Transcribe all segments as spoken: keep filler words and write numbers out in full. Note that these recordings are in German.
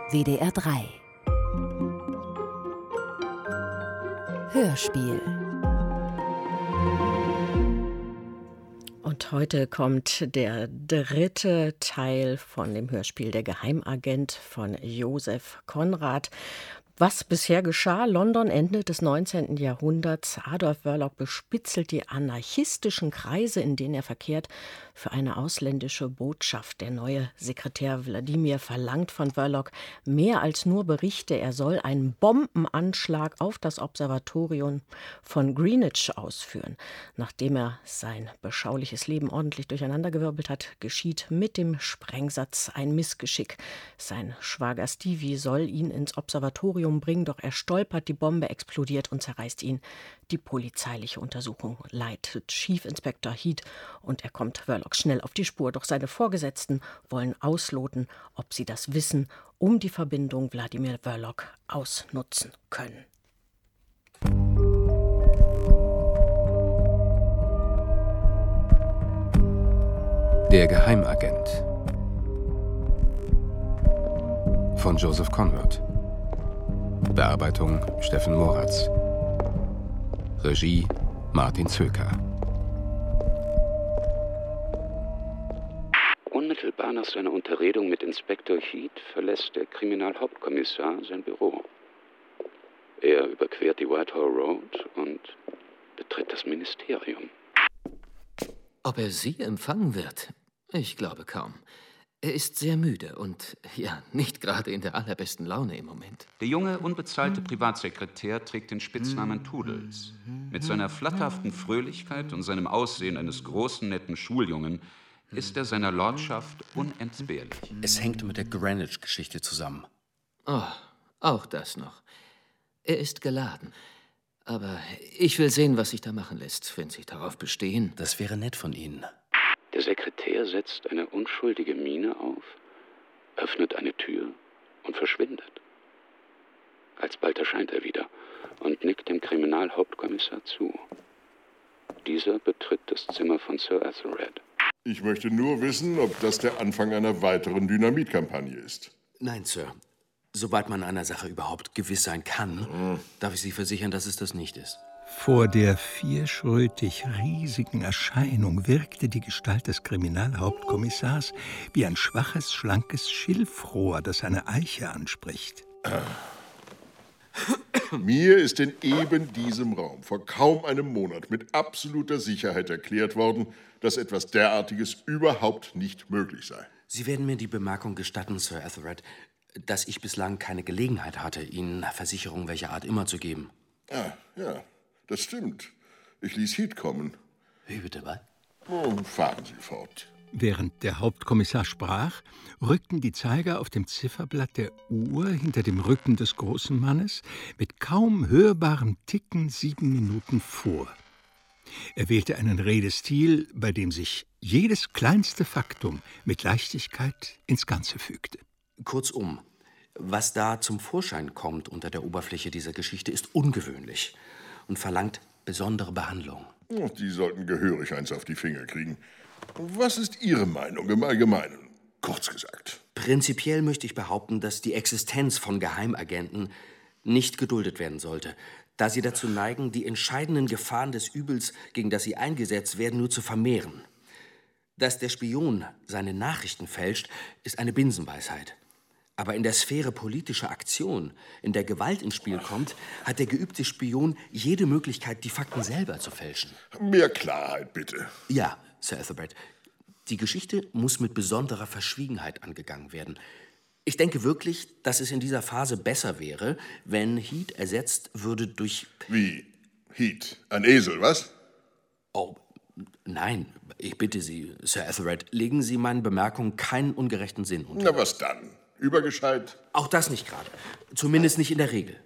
W D R drei Hörspiel. Und heute kommt der dritte Teil von dem Hörspiel Der Geheimagent von Joseph Conrad. Was bisher geschah? London, Ende des neunzehnten Jahrhunderts. Adolf Verloc bespitzelt die anarchistischen Kreise, in denen er verkehrt, für eine ausländische Botschaft. Der neue Sekretär Wladimir verlangt von Verloc mehr als nur Berichte. Er soll einen Bombenanschlag auf das Observatorium von Greenwich ausführen. Nachdem er sein beschauliches Leben ordentlich durcheinandergewirbelt hat, geschieht mit dem Sprengsatz ein Missgeschick. Sein Schwager Stevie soll ihn ins Observatorium bringen, doch er stolpert, die Bombe explodiert und zerreißt ihn. Die polizeiliche Untersuchung leitet Chief Inspector Heat und er kommt Verloc schnell auf die Spur. Doch seine Vorgesetzten wollen ausloten, ob sie das Wissen um die Verbindung Wladimir Verloc ausnutzen können. Der Geheimagent von Joseph Conrad. Bearbeitung Steffen Moratz. Regie Martin Zöker. Unmittelbar nach seiner Unterredung mit Inspektor Heat verlässt der Kriminalhauptkommissar sein Büro. Er überquert die Whitehall Road und betritt das Ministerium. Ob er Sie empfangen wird? Ich glaube kaum. Er ist sehr müde und, ja, nicht gerade in der allerbesten Laune im Moment. Der junge, unbezahlte Privatsekretär trägt den Spitznamen Toodles. Mit seiner flatterhaften Fröhlichkeit und seinem Aussehen eines großen, netten Schuljungen ist er seiner Lordschaft unentbehrlich. Es hängt mit der Greenwich-Geschichte zusammen. Oh, auch das noch. Er ist geladen. Aber ich will sehen, was sich da machen lässt, wenn Sie darauf bestehen. Das wäre nett von Ihnen. Der Sekretär setzt eine unschuldige Miene auf, öffnet eine Tür und verschwindet. Alsbald erscheint er wieder und nickt dem Kriminalhauptkommissar zu. Dieser betritt das Zimmer von Sir Ethelred. Ich möchte nur wissen, ob das der Anfang einer weiteren Dynamitkampagne ist. Nein, Sir. Sobald man einer Sache überhaupt gewiss sein kann, mhm. darf ich Sie versichern, dass es das nicht ist. Vor der vierschrötig riesigen Erscheinung wirkte die Gestalt des Kriminalhauptkommissars wie ein schwaches, schlankes Schilfrohr, das eine Eiche anspricht. Mir ist in eben diesem Raum vor kaum einem Monat mit absoluter Sicherheit erklärt worden, dass etwas derartiges überhaupt nicht möglich sei. Sie werden mir die Bemerkung gestatten, Sir Ethelred, dass ich bislang keine Gelegenheit hatte, Ihnen Versicherung welcher Art immer zu geben. Ah, ja, das stimmt. Ich ließ Heat kommen. Wie bitte, was? Oh, fahren Sie fort. Während der Hauptkommissar sprach, rückten die Zeiger auf dem Zifferblatt der Uhr hinter dem Rücken des großen Mannes mit kaum hörbarem Ticken sieben Minuten vor. Er wählte einen Redestil, bei dem sich jedes kleinste Faktum mit Leichtigkeit ins Ganze fügte. Kurzum, was da zum Vorschein kommt unter der Oberfläche dieser Geschichte, ist ungewöhnlich und verlangt besondere Behandlung. Oh, die sollten gehörig eins auf die Finger kriegen. Was ist Ihre Meinung im Allgemeinen, kurz gesagt? Prinzipiell möchte ich behaupten, dass die Existenz von Geheimagenten nicht geduldet werden sollte, da sie dazu neigen, die entscheidenden Gefahren des Übels, gegen das sie eingesetzt werden, nur zu vermehren. Dass der Spion seine Nachrichten fälscht, ist eine Binsenweisheit. Aber in der Sphäre politischer Aktion, in der Gewalt ins Spiel kommt, hat der geübte Spion jede Möglichkeit, die Fakten selber zu fälschen. Mehr Klarheit, bitte. Ja, Sir Ethelred. Die Geschichte muss mit besonderer Verschwiegenheit angegangen werden. Ich denke wirklich, dass es in dieser Phase besser wäre, wenn Heat ersetzt würde durch... Wie? Heat? Ein Esel, was? Oh, nein. Ich bitte Sie, Sir Ethelred, legen Sie meinen Bemerkungen keinen ungerechten Sinn unter. Na, was dann? Übergescheit? Auch das nicht gerade. Zumindest nicht in der Regel.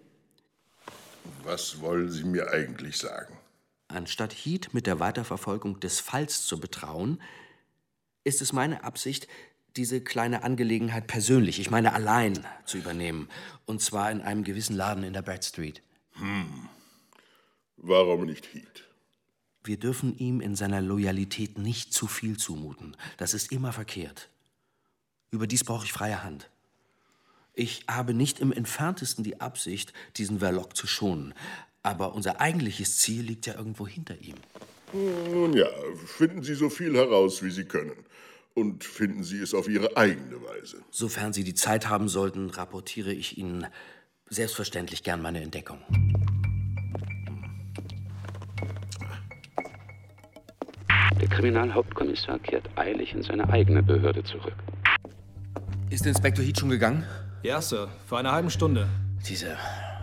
Was wollen Sie mir eigentlich sagen? Anstatt Heat mit der Weiterverfolgung des Falls zu betrauen, ist es meine Absicht, diese kleine Angelegenheit persönlich, ich meine allein, zu übernehmen. Und zwar in einem gewissen Laden in der Brad Street. Hm. Warum nicht Heat? Wir dürfen ihm in seiner Loyalität nicht zu viel zumuten. Das ist immer verkehrt. Überdies brauche ich freie Hand. Ich habe nicht im Entferntesten die Absicht, diesen Verloc zu schonen. Aber unser eigentliches Ziel liegt ja irgendwo hinter ihm. Nun ja, finden Sie so viel heraus, wie Sie können. Und finden Sie es auf Ihre eigene Weise. Sofern Sie die Zeit haben sollten, rapportiere ich Ihnen selbstverständlich gern meine Entdeckung. Der Kriminalhauptkommissar kehrt eilig in seine eigene Behörde zurück. Ist Inspektor Heat schon gegangen? Ja, Sir. Vor einer halben Stunde. Diese...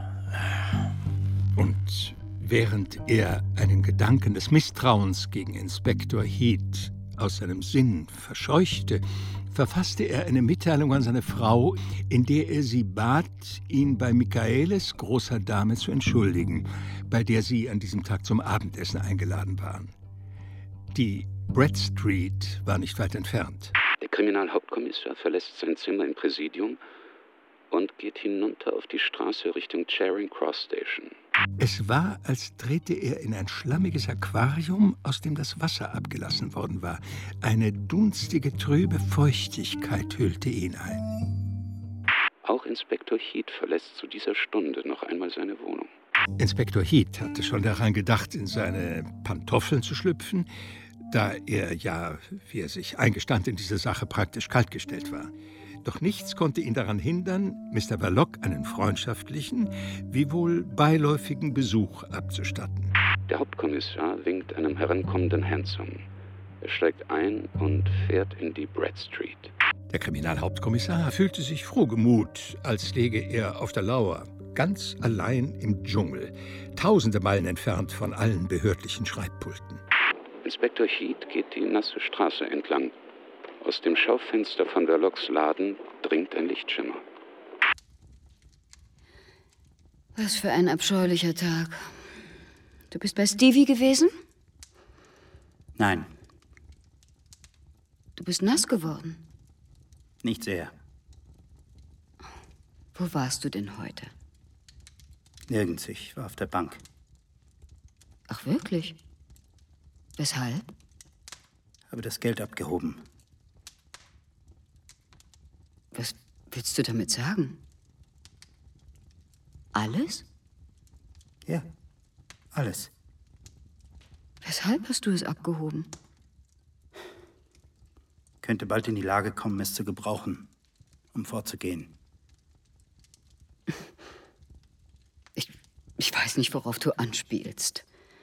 Und während er einen Gedanken des Misstrauens gegen Inspektor Heat aus seinem Sinn verscheuchte, verfasste er eine Mitteilung an seine Frau, in der er sie bat, ihn bei Michaelis großer Dame zu entschuldigen, bei der sie an diesem Tag zum Abendessen eingeladen waren. Die Brett Street war nicht weit entfernt. Der Kriminalhauptkommissar verlässt sein Zimmer im Präsidium und geht hinunter auf die Straße Richtung Charing Cross Station. Es war, als trete er in ein schlammiges Aquarium, aus dem das Wasser abgelassen worden war. Eine dunstige, trübe Feuchtigkeit hüllte ihn ein. Auch Inspektor Heat verlässt zu dieser Stunde noch einmal seine Wohnung. Inspektor Heat hatte schon daran gedacht, in seine Pantoffeln zu schlüpfen, da er ja, wie er sich eingestand, in diese Sache praktisch kaltgestellt war. Doch nichts konnte ihn daran hindern, Mister Verloc einen freundschaftlichen, wiewohl beiläufigen Besuch abzustatten. Der Hauptkommissar winkt einem herankommenden Hansom. Er steigt ein und fährt in die Brett Street. Der Kriminalhauptkommissar fühlte sich frohgemut, als läge er auf der Lauer, ganz allein im Dschungel, tausende Meilen entfernt von allen behördlichen Schreibpulten. Inspektor Heat geht die nasse Straße entlang. Aus dem Schaufenster von Verlocs Laden dringt ein Lichtschimmer. Was für ein abscheulicher Tag. Du bist bei Stevie gewesen? Nein. Du bist nass geworden. Nicht sehr. Wo warst du denn heute? Nirgends, ich war auf der Bank. Ach, wirklich? Weshalb? Habe das Geld abgehoben. Was willst du damit sagen? Alles? Ja, alles. Weshalb hast du es abgehoben? Könnte bald in die Lage kommen, es zu gebrauchen, um fortzugehen. Ich, ich weiß nicht, worauf du anspielst.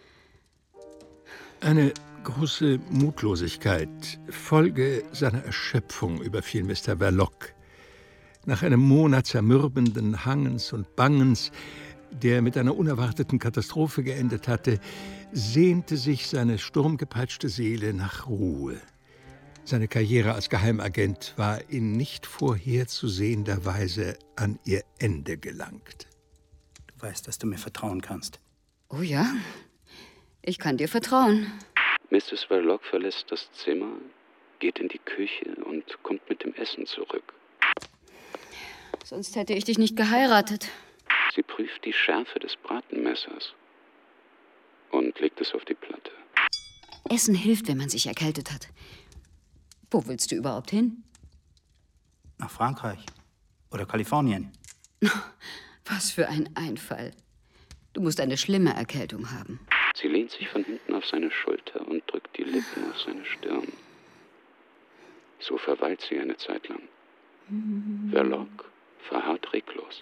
Eine große Mutlosigkeit, Folge seiner Erschöpfung, überfiel Mister Verloc. Nach einem Monat zermürbenden Hangens und Bangens, der mit einer unerwarteten Katastrophe geendet hatte, sehnte sich seine sturmgepeitschte Seele nach Ruhe. Seine Karriere als Geheimagent war in nicht vorherzusehender Weise an ihr Ende gelangt. Du weißt, dass du mir vertrauen kannst. Oh ja, ich kann dir vertrauen. Misses Verloc verlässt das Zimmer, geht in die Küche und kommt mit dem Essen zurück. Sonst hätte ich dich nicht geheiratet. Sie prüft die Schärfe des Bratenmessers und legt es auf die Platte. Essen hilft, wenn man sich erkältet hat. Wo willst du überhaupt hin? Nach Frankreich oder Kalifornien. Was für ein Einfall. Du musst eine schlimme Erkältung haben. Sie lehnt sich von hinten auf seine Schulter und drückt die Lippen auf seine Stirn. So verweilt sie eine Zeit lang. Verloc verharrt reglos.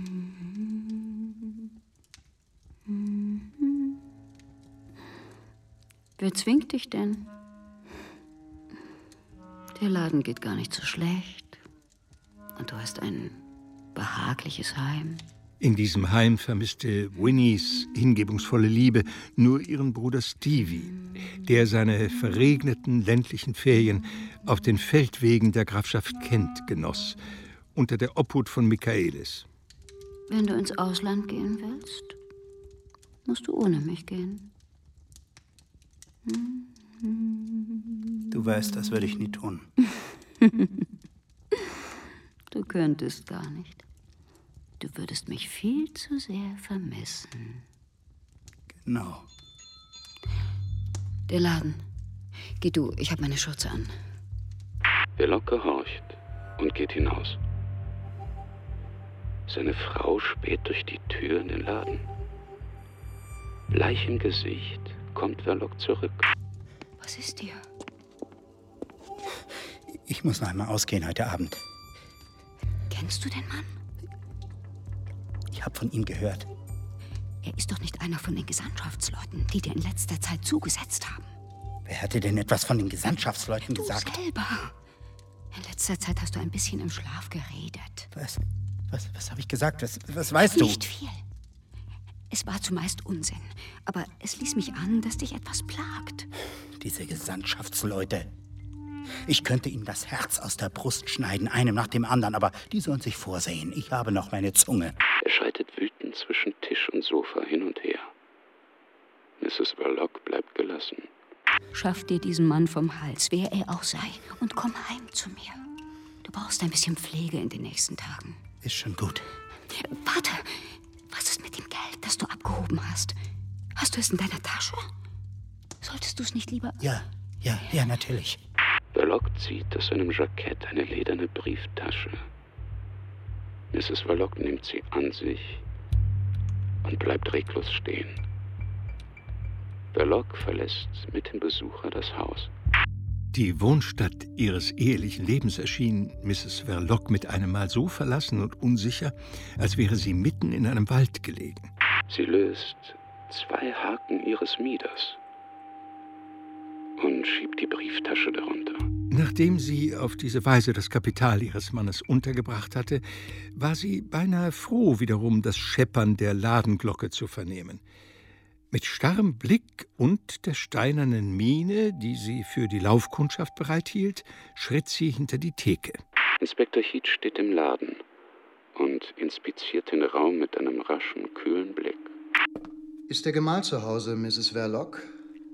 Wer zwingt dich denn? Der Laden geht gar nicht so schlecht. Und du hast ein behagliches Heim. In diesem Heim vermisste Winnies hingebungsvolle Liebe nur ihren Bruder Stevie, der seine verregneten ländlichen Ferien auf den Feldwegen der Grafschaft Kent genoss, unter der Obhut von Michaelis. Wenn du ins Ausland gehen willst, musst du ohne mich gehen. Du weißt, das würde ich nie tun. Du könntest gar nicht. Du würdest mich viel zu sehr vermissen. Genau. Der Laden. Geh du, ich habe meine Schürze an. Verloc gehorcht und geht hinaus. Seine Frau späht durch die Tür in den Laden. Bleich im Gesicht kommt Verloc zurück. Was ist dir? Ich muss noch einmal ausgehen heute Abend. Kennst du den Mann? Ich habe von ihm gehört. Er ist doch nicht einer von den Gesandtschaftsleuten, die dir in letzter Zeit zugesetzt haben. Wer hat dir denn etwas von den Gesandtschaftsleuten du gesagt? Du selber. In letzter Zeit hast du ein bisschen im Schlaf geredet. Was? Was, was habe ich gesagt? Was, was weißt du? Nicht viel. Es war zumeist Unsinn. Aber es ließ mich an, dass dich etwas plagt. Diese Gesandtschaftsleute. Ich könnte ihnen das Herz aus der Brust schneiden, einem nach dem anderen, aber die sollen sich vorsehen. Ich habe noch meine Zunge. Er schreitet wütend zwischen Tisch und Sofa hin und her. Misses Verloc bleibt gelassen. Schaff dir diesen Mann vom Hals, wer er auch sei, und komm heim zu mir. Du brauchst ein bisschen Pflege in den nächsten Tagen. Ist schon gut. Warte, was ist mit dem Geld, das du abgehoben hast? Hast du es in deiner Tasche? Solltest du es nicht lieber... Ja, ja, ja, natürlich. Verloc zieht aus seinem Jackett eine lederne Brieftasche. Misses Verloc nimmt sie an sich und bleibt reglos stehen. Verloc verlässt mit dem Besucher das Haus. Die Wohnstatt ihres ehelichen Lebens erschien Misses Verloc mit einem Mal so verlassen und unsicher, als wäre sie mitten in einem Wald gelegen. Sie löst zwei Haken ihres Mieders und schiebt die Brieftasche darunter. Nachdem sie auf diese Weise das Kapital ihres Mannes untergebracht hatte, war sie beinahe froh, wiederum das Scheppern der Ladenglocke zu vernehmen. Mit starrem Blick und der steinernen Miene, die sie für die Laufkundschaft bereithielt, schritt sie hinter die Theke. Inspektor Heat steht im Laden und inspiziert den Raum mit einem raschen, kühlen Blick. Ist der Gemahl zu Hause, Misses Verloc?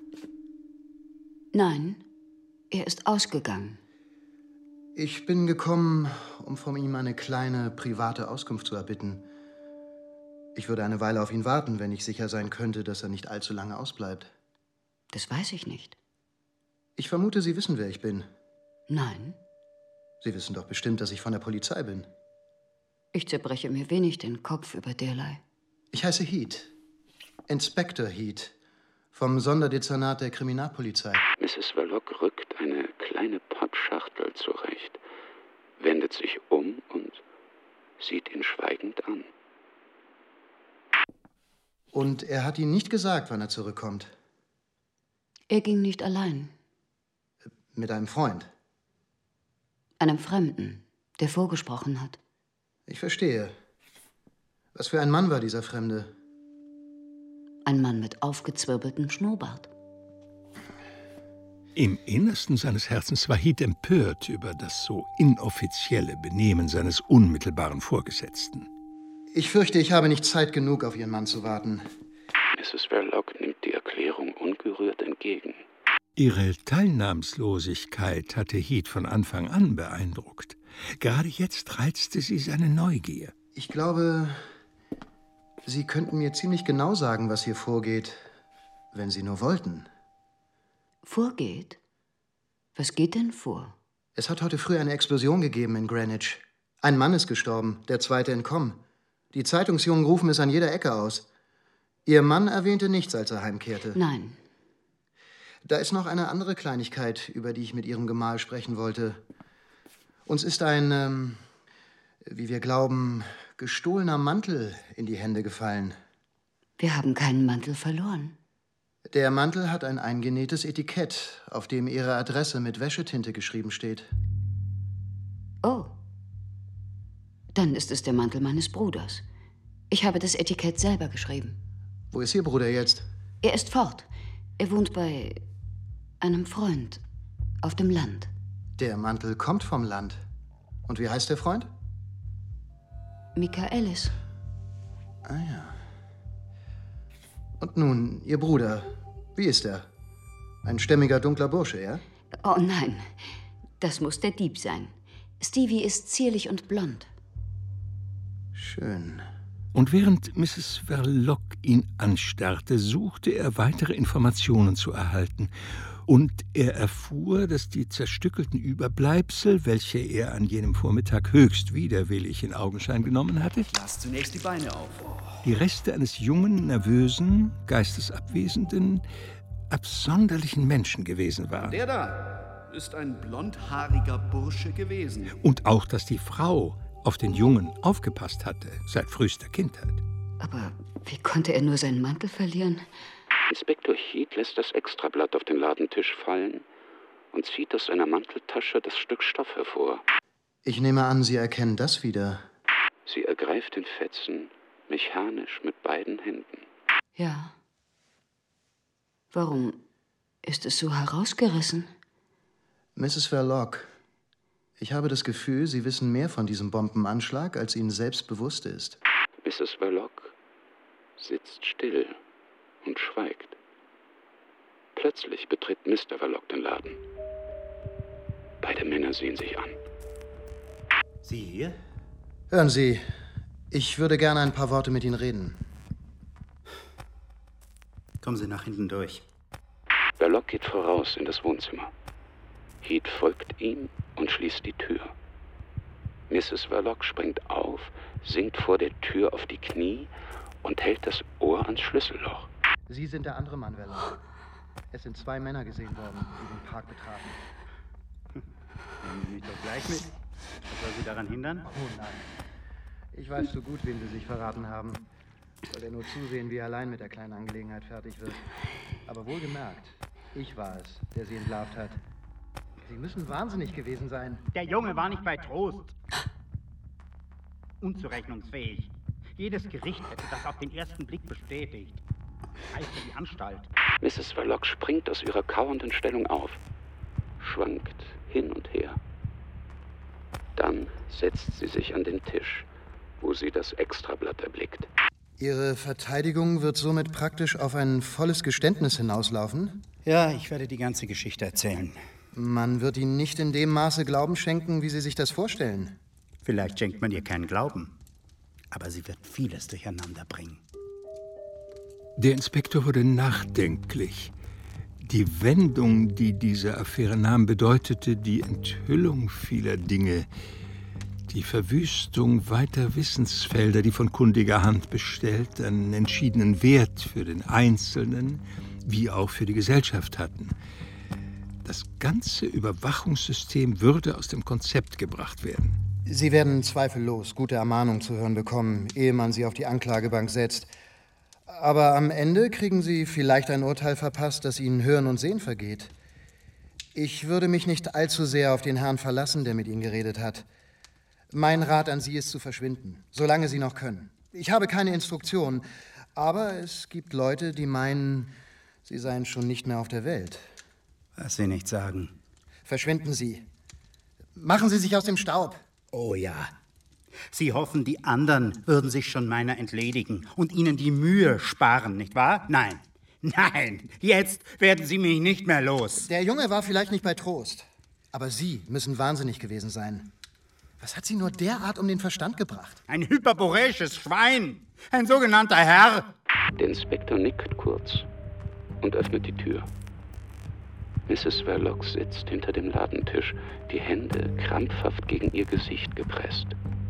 Nein, er ist ausgegangen. Ich bin gekommen, um von ihm eine kleine, private Auskunft zu erbitten. Ich würde eine Weile auf ihn warten, wenn ich sicher sein könnte, dass er nicht allzu lange ausbleibt. Das weiß ich nicht. Ich vermute, Sie wissen, wer ich bin. Nein. Sie wissen doch bestimmt, dass ich von der Polizei bin. Ich zerbreche mir wenig den Kopf über derlei. Ich heiße Heat. Inspektor Heat. Vom Sonderdezernat der Kriminalpolizei. Misses Verloc rückt eine kleine Pappschachtel zurecht, wendet sich um und sieht ihn schweigend an. Und er hat Ihnen nicht gesagt, wann er zurückkommt? Er ging nicht allein. Mit einem Freund? Einem Fremden, der vorgesprochen hat. Ich verstehe. Was für ein Mann war dieser Fremde? Ein Mann mit aufgezwirbeltem Schnurrbart. Im Innersten seines Herzens war Heat empört über das so inoffizielle Benehmen seines unmittelbaren Vorgesetzten. Ich fürchte, ich habe nicht Zeit genug, auf Ihren Mann zu warten. Misses Verloc nimmt die Erklärung ungerührt entgegen. Ihre Teilnahmslosigkeit hatte Heat von Anfang an beeindruckt. Gerade jetzt reizte sie seine Neugier. Ich glaube, Sie könnten mir ziemlich genau sagen, was hier vorgeht, wenn Sie nur wollten. Vorgeht? Was geht denn vor? Es hat heute früh eine Explosion gegeben in Greenwich. Ein Mann ist gestorben, der zweite entkommen. Die Zeitungsjungen rufen es an jeder Ecke aus. Ihr Mann erwähnte nichts, als er heimkehrte. Nein. Da ist noch eine andere Kleinigkeit, über die ich mit Ihrem Gemahl sprechen wollte. Uns ist ein, ähm, wie wir glauben, gestohlener Mantel in die Hände gefallen. Wir haben keinen Mantel verloren. Der Mantel hat ein eingenähtes Etikett, auf dem Ihre Adresse mit Wäschetinte geschrieben steht. Oh. Dann ist es der Mantel meines Bruders. Ich habe das Etikett selber geschrieben. Wo ist Ihr Bruder jetzt? Er ist fort. Er wohnt bei einem Freund auf dem Land. Der Mantel kommt vom Land. Und wie heißt der Freund? Michaelis. Ah ja. Und nun, Ihr Bruder. Wie ist er? Ein stämmiger, dunkler Bursche, ja? Oh nein, das muss der Dieb sein. Stevie ist zierlich und blond. Schön. Und während Misses Verloc ihn anstarrte, suchte er weitere Informationen zu erhalten Und er erfuhr, dass die zerstückelten Überbleibsel, welche er an jenem Vormittag höchst widerwillig in Augenschein genommen hatte, lass zunächst die Beine auf. die Reste eines jungen, nervösen, geistesabwesenden, absonderlichen Menschen gewesen waren. Der da ist ein blondhaariger Bursche gewesen. Und auch, dass die Frau auf den Jungen aufgepasst hatte, seit frühester Kindheit. Aber wie konnte er nur seinen Mantel verlieren? Inspektor Heath lässt das Extrablatt auf den Ladentisch fallen und zieht aus seiner Manteltasche das Stück Stoff hervor. Ich nehme an, Sie erkennen das wieder. Sie ergreift den Fetzen mechanisch mit beiden Händen. Ja. Warum ist es so herausgerissen? Misses Verloc, ich habe das Gefühl, Sie wissen mehr von diesem Bombenanschlag, als Ihnen selbst bewusst ist. Misses Verloc sitzt still und schweigt. Plötzlich betritt Mister Verloc den Laden. Beide Männer sehen sich an. Sie hier? Hören Sie, ich würde gerne ein paar Worte mit Ihnen reden. Kommen Sie nach hinten durch. Verloc geht voraus in das Wohnzimmer. Heath folgt ihm und schließt die Tür. Misses Verloc springt auf, sinkt vor der Tür auf die Knie und hält das Ohr ans Schlüsselloch. Sie sind der andere Mann, Verloc. Es sind zwei Männer gesehen worden, die den Park betraten. Nehmen Sie mich doch gleich mit. Was soll Sie daran hindern? Oh nein. Ich weiß so gut, wen Sie sich verraten haben. Soll er nur zusehen, wie er allein mit der kleinen Angelegenheit fertig wird. Aber wohlgemerkt, ich war es, der Sie entlarvt hat. Sie müssen wahnsinnig gewesen sein. Der Junge war nicht bei Trost. Unzurechnungsfähig. Jedes Gericht hätte das auf den ersten Blick bestätigt. Heißt ja die Anstalt. Misses Verloc springt aus ihrer kauernden Stellung auf, schwankt hin und her. Dann setzt sie sich an den Tisch, wo sie das Extrablatt erblickt. Ihre Verteidigung wird somit praktisch auf ein volles Geständnis hinauslaufen? Ja, ich werde die ganze Geschichte erzählen. Man wird Ihnen nicht in dem Maße Glauben schenken, wie Sie sich das vorstellen. Vielleicht schenkt man ihr keinen Glauben, aber sie wird vieles durcheinander bringen. Der Inspektor wurde nachdenklich. Die Wendung, die diese Affäre nahm, bedeutete die Enthüllung vieler Dinge, die Verwüstung weiter Wissensfelder, die von kundiger Hand bestellt einen entschiedenen Wert für den Einzelnen wie auch für die Gesellschaft hatten. Das ganze Überwachungssystem würde aus dem Konzept gebracht werden. Sie werden zweifellos gute Ermahnung zu hören bekommen, ehe man Sie auf die Anklagebank setzt. Aber am Ende kriegen Sie vielleicht ein Urteil verpasst, das Ihnen Hören und Sehen vergeht. Ich würde mich nicht allzu sehr auf den Herrn verlassen, der mit Ihnen geredet hat. Mein Rat an Sie ist zu verschwinden, solange Sie noch können. Ich habe keine Instruktion, aber es gibt Leute, die meinen, Sie seien schon nicht mehr auf der Welt. Was Sie nicht sagen. Verschwinden Sie. Machen Sie sich aus dem Staub. Oh ja. Sie hoffen, die anderen würden sich schon meiner entledigen und Ihnen die Mühe sparen, nicht wahr? Nein, nein, jetzt werden Sie mich nicht mehr los. Der Junge war vielleicht nicht bei Trost, aber Sie müssen wahnsinnig gewesen sein. Was hat Sie nur derart um den Verstand gebracht? Ein hyperboreisches Schwein, ein sogenannter Herr. Der Inspektor nickt kurz und öffnet die Tür. Misses Verloc sitzt hinter dem Ladentisch, die Hände krampfhaft gegen ihr Gesicht gepresst.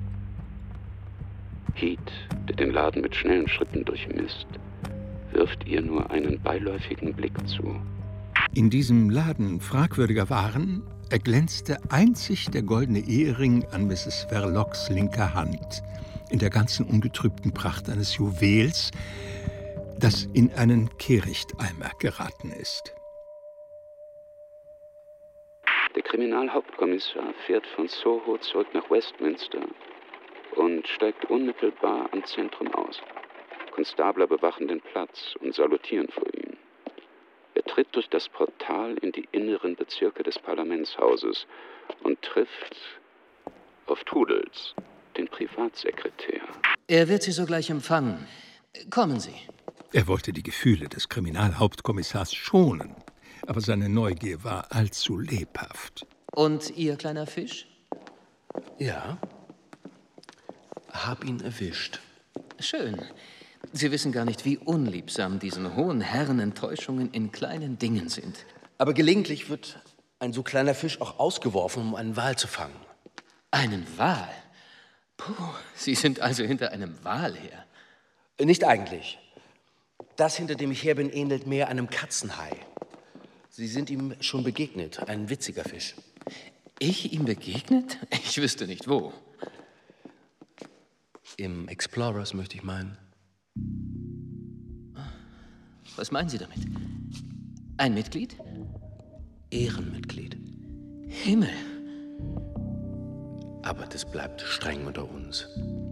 Heath, der den Laden mit schnellen Schritten durchmisst, wirft ihr nur einen beiläufigen Blick zu. In diesem Laden fragwürdiger Waren erglänzte einzig der goldene Ehering an Misses Verlocs linker Hand, in der ganzen ungetrübten Pracht eines Juwels, das in einen Kehrichteimer geraten ist. Der Kriminalhauptkommissar fährt von Soho zurück nach Westminster und steigt unmittelbar am Zentrum aus. Konstabler bewachen den Platz und salutieren vor ihm. Er tritt durch das Portal in die inneren Bezirke des Parlamentshauses und trifft auf Toodles, den Privatsekretär. Er wird Sie sogleich empfangen. Kommen Sie. Er wollte die Gefühle des Kriminalhauptkommissars schonen, aber seine Neugier war allzu lebhaft. Und Ihr kleiner Fisch? Ja, hab ihn erwischt. Schön. Sie wissen gar nicht, wie unliebsam diesen hohen Herren Enttäuschungen in kleinen Dingen sind. Aber gelegentlich wird ein so kleiner Fisch auch ausgeworfen, um einen Wal zu fangen. Einen Wal? Puh, Sie sind also hinter einem Wal her. Nicht eigentlich. Das, hinter dem ich her bin, ähnelt mehr einem Katzenhai. Sie sind ihm schon begegnet, ein witziger Fisch. Ich ihm begegnet? Ich wüsste nicht wo. Im Explorers, möchte ich meinen. Was meinen Sie damit? Ein Mitglied? Ehrenmitglied. Himmel. Aber das bleibt streng unter uns.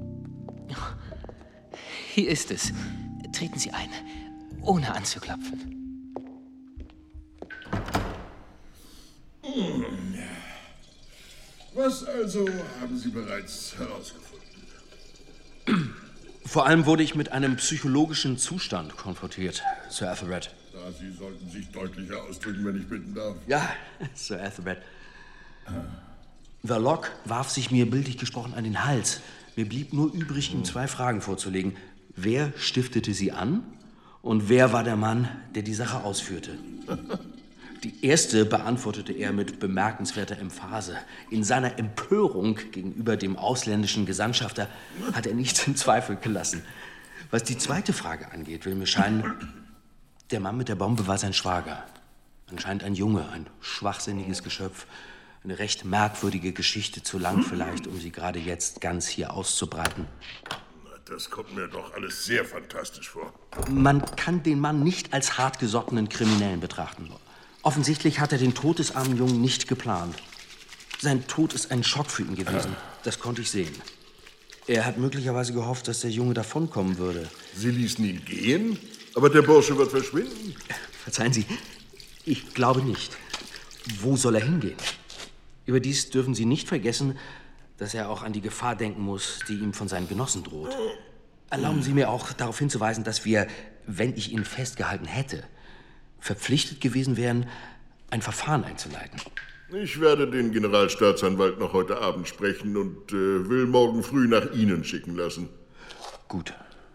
Hier ist es. Treten Sie ein, ohne anzuklopfen. Was also haben Sie bereits herausgefunden? Vor allem wurde ich mit einem psychologischen Zustand konfrontiert, Sir Ethelred. Ja, Sie sollten sich deutlicher ausdrücken, wenn ich bitten darf. Ja, Sir Ethelred. Verloc warf sich mir bildlich gesprochen an den Hals. Mir blieb nur übrig, ihm zwei Fragen vorzulegen. Wer stiftete sie an und wer war der Mann, der die Sache ausführte? Die erste beantwortete er mit bemerkenswerter Emphase. In seiner Empörung gegenüber dem ausländischen Gesandtschafter hat er nichts in Zweifel gelassen. Was die zweite Frage angeht, will mir scheinen, der Mann mit der Bombe war sein Schwager. Anscheinend ein Junge, ein schwachsinniges Geschöpf. Eine recht merkwürdige Geschichte, zu lang vielleicht, um sie gerade jetzt ganz hier auszubreiten. Das kommt mir doch alles sehr fantastisch vor. Man kann den Mann nicht als hartgesottenen Kriminellen betrachten. Offensichtlich hat er den Tod des armen Jungen nicht geplant. Sein Tod ist ein Schock für ihn gewesen. Das konnte ich sehen. Er hat möglicherweise gehofft, dass der Junge davonkommen würde. Sie ließen ihn gehen, aber der Bursche wird verschwinden. Verzeihen Sie, ich glaube nicht. Wo soll er hingehen? Überdies dürfen Sie nicht vergessen, dass er auch an die Gefahr denken muss, die ihm von seinen Genossen droht. Erlauben Sie mir auch darauf hinzuweisen, dass wir, wenn ich ihn festgehalten hätte, verpflichtet gewesen wären, ein Verfahren einzuleiten. Ich werde den Generalstaatsanwalt noch heute Abend sprechen und äh, will morgen früh nach Ihnen schicken lassen. Gut.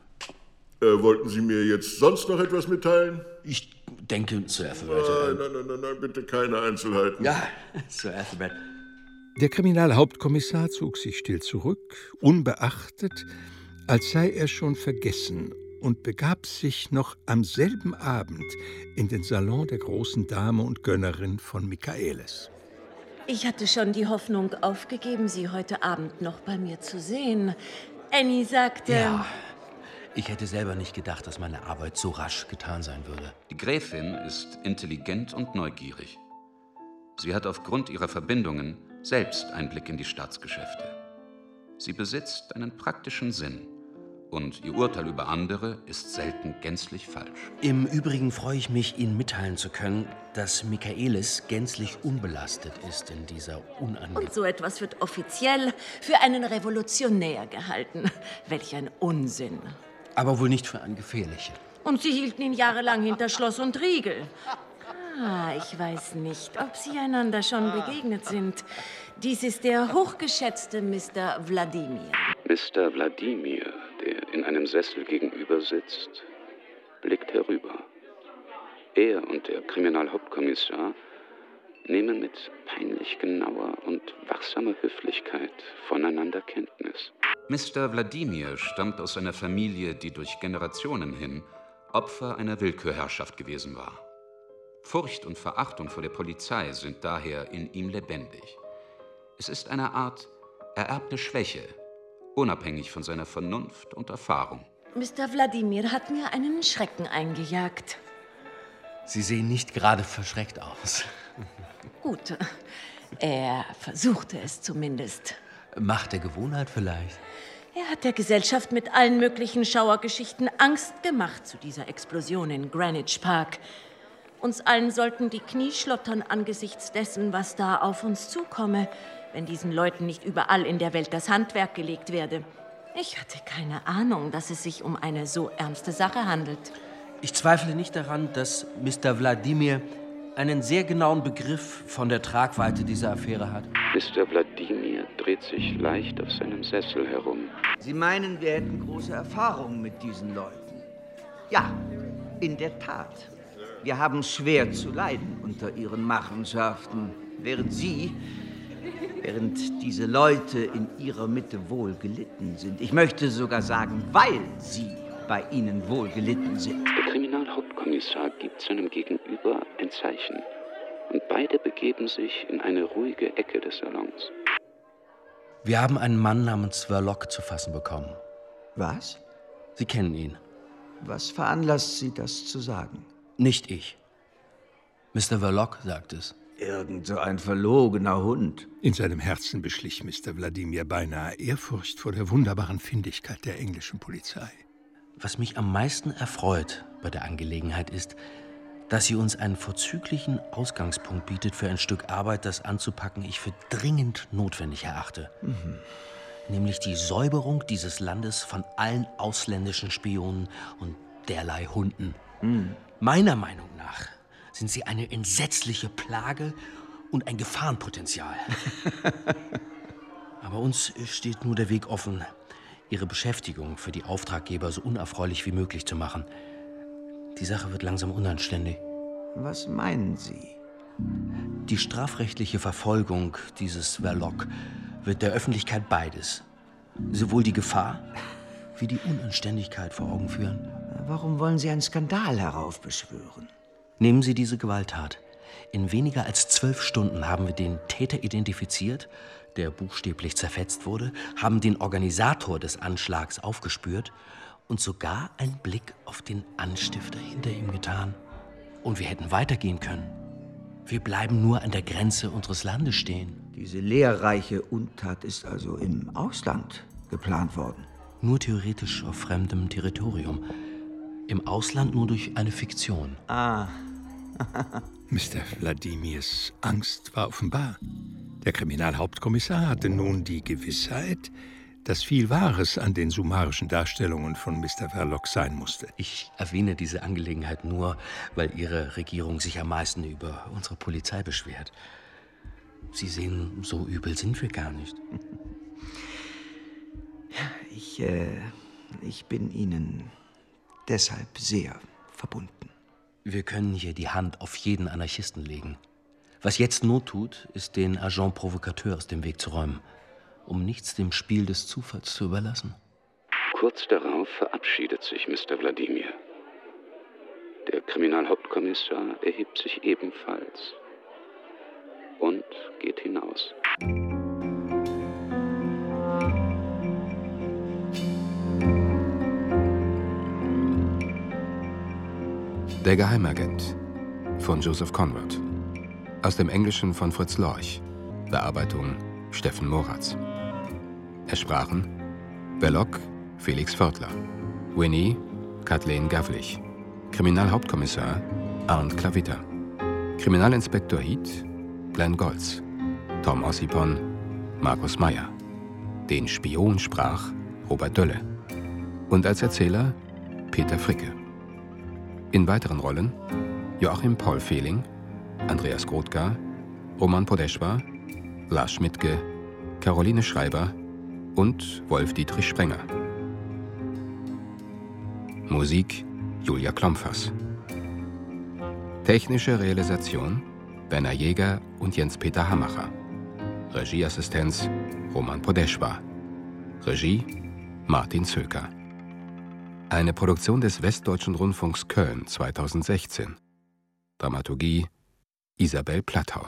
Äh, wollten Sie mir jetzt sonst noch etwas mitteilen? Ich denke, Sir Ethelred. Nein, nein, nein, nein, nein, bitte keine Einzelheiten. Ja, Sir Ethelred. Der Kriminalhauptkommissar zog sich still zurück, unbeachtet, als sei er schon vergessen, und begab sich noch am selben Abend in den Salon der großen Dame und Gönnerin von Michaelis. Ich hatte schon die Hoffnung aufgegeben, Sie heute Abend noch bei mir zu sehen. Annie sagte... Ja, ich hätte selber nicht gedacht, dass meine Arbeit so rasch getan sein würde. Die Gräfin ist intelligent und neugierig. Sie hat aufgrund ihrer Verbindungen selbst Einblick in die Staatsgeschäfte. Sie besitzt einen praktischen Sinn. Und ihr Urteil über andere ist selten gänzlich falsch. Im Übrigen freue ich mich, Ihnen mitteilen zu können, dass Michaelis gänzlich unbelastet ist in dieser unangenehmen... Und so etwas wird offiziell für einen Revolutionär gehalten. Welch ein Unsinn. Aber wohl nicht für einen gefährlichen. Und Sie hielten ihn jahrelang hinter Schloss und Riegel. Ah, ich weiß nicht, ob Sie einander schon begegnet sind. Dies ist der hochgeschätzte Mister Wladimir. Mister Wladimir, der in einem Sessel gegenüber sitzt, blickt herüber. Er und der Kriminalhauptkommissar nehmen mit peinlich genauer und wachsamer Höflichkeit voneinander Kenntnis. Mister Wladimir stammt aus einer Familie, die durch Generationen hin Opfer einer Willkürherrschaft gewesen war. Furcht und Verachtung vor der Polizei sind daher in ihm lebendig. Es ist eine Art ererbte Schwäche, unabhängig von seiner Vernunft und Erfahrung. Mister Wladimir hat mir einen Schrecken eingejagt. Sie sehen nicht gerade verschreckt aus. Gut, er versuchte es zumindest. Macht der Gewohnheit vielleicht? Er hat der Gesellschaft mit allen möglichen Schauergeschichten Angst gemacht zu dieser Explosion in Greenwich Park. Uns allen sollten die Knie schlottern angesichts dessen, was da auf uns zukomme, wenn diesen Leuten nicht überall in der Welt das Handwerk gelegt werde. Ich hatte keine Ahnung, dass es sich um eine so ernste Sache handelt. Ich zweifle nicht daran, dass Mister Wladimir einen sehr genauen Begriff von der Tragweite dieser Affäre hat. Mister Wladimir dreht sich leicht auf seinem Sessel herum. Sie meinen, wir hätten große Erfahrung mit diesen Leuten? Ja, in der Tat. Wir haben schwer zu leiden unter Ihren Machenschaften, während Sie, während diese Leute in Ihrer Mitte wohl gelitten sind. Ich möchte sogar sagen, weil Sie bei Ihnen wohl gelitten sind. Der Kriminalhauptkommissar gibt seinem Gegenüber ein Zeichen. Und beide begeben sich in eine ruhige Ecke des Salons. Wir haben einen Mann namens Verloc zu fassen bekommen. Was? Sie kennen ihn. Was veranlasst Sie, das zu sagen? Nicht ich. Mister Verloc sagt es. Irgend so ein verlogener Hund. In seinem Herzen beschlich Mister Wladimir beinahe Ehrfurcht vor der wunderbaren Findigkeit der englischen Polizei. Was mich am meisten erfreut bei der Angelegenheit ist, dass sie uns einen vorzüglichen Ausgangspunkt bietet für ein Stück Arbeit, das anzupacken ich für dringend notwendig erachte. Mhm. Nämlich die Säuberung dieses Landes von allen ausländischen Spionen und derlei Hunden. Mhm. Meiner Meinung nach sind sie eine entsetzliche Plage und ein Gefahrenpotenzial. Aber uns steht nur der Weg offen, ihre Beschäftigung für die Auftraggeber so unerfreulich wie möglich zu machen. Die Sache wird langsam unanständig. Was meinen Sie? Die strafrechtliche Verfolgung dieses Verloc wird der Öffentlichkeit beides, sowohl die Gefahr wie die Unanständigkeit vor Augen führen. Warum wollen Sie einen Skandal heraufbeschwören? Nehmen Sie diese Gewalttat. In weniger als zwölf Stunden haben wir den Täter identifiziert, der buchstäblich zerfetzt wurde, haben den Organisator des Anschlags aufgespürt und sogar einen Blick auf den Anstifter hinter ihm getan. Und wir hätten weitergehen können. Wir bleiben nur an der Grenze unseres Landes stehen. Diese lehrreiche Untat ist also im Ausland geplant worden? Nur theoretisch auf fremdem Territorium. Im Ausland nur durch eine Fiktion. Ah. Mister Wladimirs Angst war offenbar. Der Kriminalhauptkommissar hatte nun die Gewissheit, dass viel Wahres an den summarischen Darstellungen von Mister Verloc sein musste. Ich erwähne diese Angelegenheit nur, weil Ihre Regierung sich am meisten über unsere Polizei beschwert. Sie sehen, so übel sind wir gar nicht. Ich, äh, ich bin Ihnen deshalb sehr verbunden. Wir können hier die Hand auf jeden Anarchisten legen. Was jetzt Not tut, ist, den Agent Provocateur aus dem Weg zu räumen, um nichts dem Spiel des Zufalls zu überlassen. Kurz darauf verabschiedet sich Mister Wladimir. Der Kriminalhauptkommissar erhebt sich ebenfalls und geht hinaus. Der Geheimagent von Joseph Conrad. Aus dem Englischen von Fritz Lorch. Bearbeitung Steffen Moratz. Es sprachen Verloc Felix Vörtler, Winnie Kathleen Gavlich, Kriminalhauptkommissar Arndt Klavitter, Kriminalinspektor Heath Glenn Goltz, Tom Ossipon Markus Meyer, den Spion sprach Robert Dölle und als Erzähler Peter Fricke. In weiteren Rollen Joachim Paul Fehling, Andreas Grothgar, Roman Podeschwa, Lars Schmidtke, Caroline Schreiber und Wolf-Dietrich Sprenger. Musik Julia Klompfers. Technische Realisation Werner Jäger und Jens-Peter Hammacher. Regieassistenz Roman Podeschwa. Regie Martin Zöker. Eine Produktion des Westdeutschen Rundfunks Köln zweitausendsechzehn. Dramaturgie Isabel Platthaus.